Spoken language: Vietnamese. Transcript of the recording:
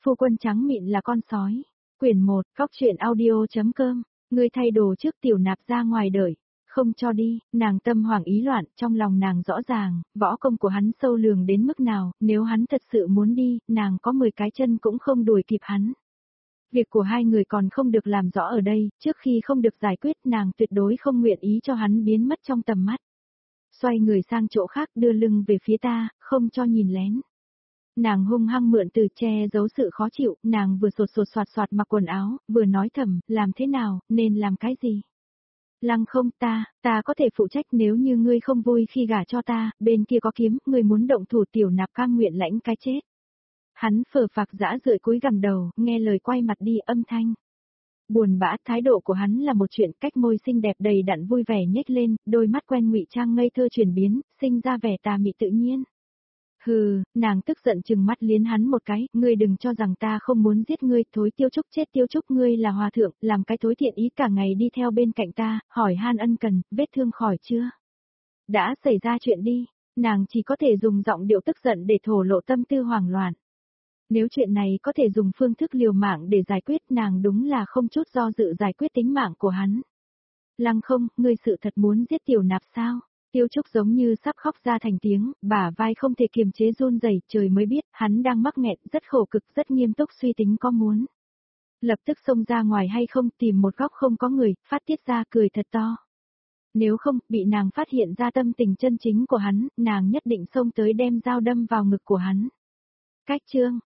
Phu quân trắng mịn là con sói. Quyển 1, Cóc truyện audio.com. Ngươi thay đồ trước Tiểu Nạp ra ngoài đợi. Không cho đi, nàng tâm hoảng ý loạn, trong lòng nàng rõ ràng, võ công của hắn sâu lường đến mức nào, nếu hắn thật sự muốn đi, nàng có 10 cái chân cũng không đuổi kịp hắn. Việc của hai người còn không được làm rõ ở đây, trước khi không được giải quyết nàng tuyệt đối không nguyện ý cho hắn biến mất trong tầm mắt. Xoay người sang chỗ khác đưa lưng về phía ta, không cho nhìn lén. Nàng hung hăng mượn từ che giấu sự khó chịu, nàng vừa sột sột soạt soạt mặc quần áo, vừa nói thầm, làm thế nào, nên làm cái gì. Lăng không ta có thể phụ trách nếu như ngươi không vui khi gả cho ta, bên kia có kiếm, ngươi muốn động thủ Tiểu Nạp cam nguyện lãnh cái chết. Hắn phờ phạc dã rượi cúi gằm đầu, nghe lời quay mặt đi âm thanh. Buồn bã, thái độ của hắn là một chuyện, cách môi xinh đẹp đầy đặn vui vẻ nhếch lên, đôi mắt quen ngụy trang ngây thơ chuyển biến, sinh ra vẻ tà mị tự nhiên. Hừ, nàng tức giận chừng mắt liến hắn một cái, ngươi đừng cho rằng ta không muốn giết ngươi, thối Tiêu Trúc chết Tiêu Trúc ngươi là hòa thượng, làm cái thối thiện ý cả ngày đi theo bên cạnh ta, hỏi han ân cần, vết thương khỏi chưa? Đã xảy ra chuyện đi, nàng chỉ có thể dùng giọng điệu tức giận để thổ lộ tâm tư hoảng loạn. Nếu chuyện này có thể dùng phương thức liều mạng để giải quyết nàng đúng là không chút do dự giải quyết tính mạng của hắn. Lăng không, ngươi sự thật muốn giết Tiểu Nạp sao? Tiêu Trúc giống như sắp khóc ra thành tiếng, bả vai không thể kiềm chế run rẩy, trời mới biết, hắn đang mắc nghẹn, rất khổ cực, rất nghiêm túc suy tính có muốn. Lập tức xông ra ngoài hay không, tìm một góc không có người, phát tiết ra cười thật to. Nếu không, bị nàng phát hiện ra tâm tình chân chính của hắn, nàng nhất định xông tới đem dao đâm vào ngực của hắn. Cách chương,